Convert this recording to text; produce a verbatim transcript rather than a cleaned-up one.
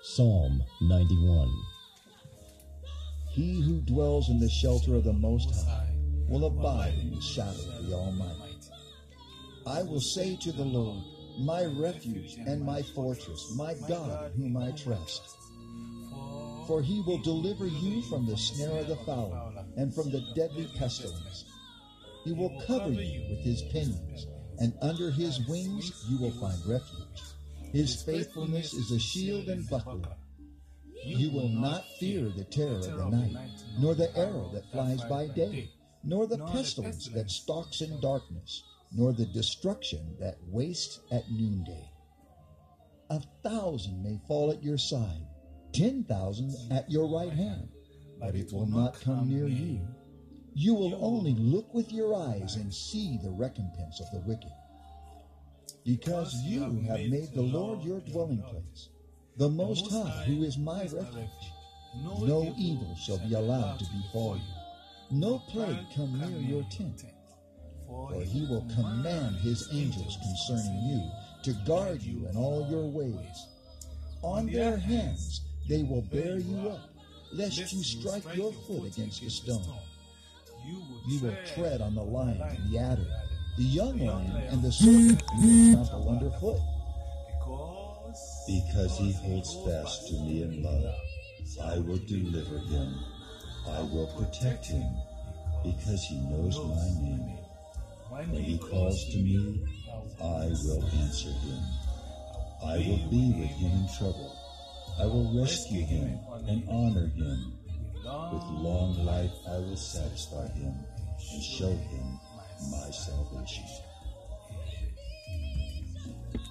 Psalm ninety-one. He who dwells in the shelter of the Most High will abide in the shadow of the Almighty. I will say to the Lord, my refuge and my fortress, my God in whom I trust. For he will deliver you from the snare of the fowler and from the deadly pestilence. He will cover you with his pinions, and under his wings you will find refuge. His faithfulness is a shield and buckler. You will not fear the terror of the night, nor the arrow that flies by day, nor the pestilence that stalks in darkness, nor the destruction that wastes at noonday. A thousand may fall at your side, ten thousand at your right hand, but it will not come near you. You will only look with your eyes and see the recompense of the wicked. Because you have made the Lord your dwelling place, the Most High, who is my refuge, no evil shall be allowed to befall you, no plague come near your tent. For he will command his angels concerning you to guard you in all your ways. On their hands they will bear you up, lest you strike your foot against a stone. You will tread on the lion and the adder, the young lion and the serpent you will trample underfoot. Because he holds fast to me in love, I will deliver him. I will protect him, because he knows my name. When he calls to me, I will answer him. I will be with him in trouble. I will rescue him and honor him. With long life I will satisfy him and show him my salvation.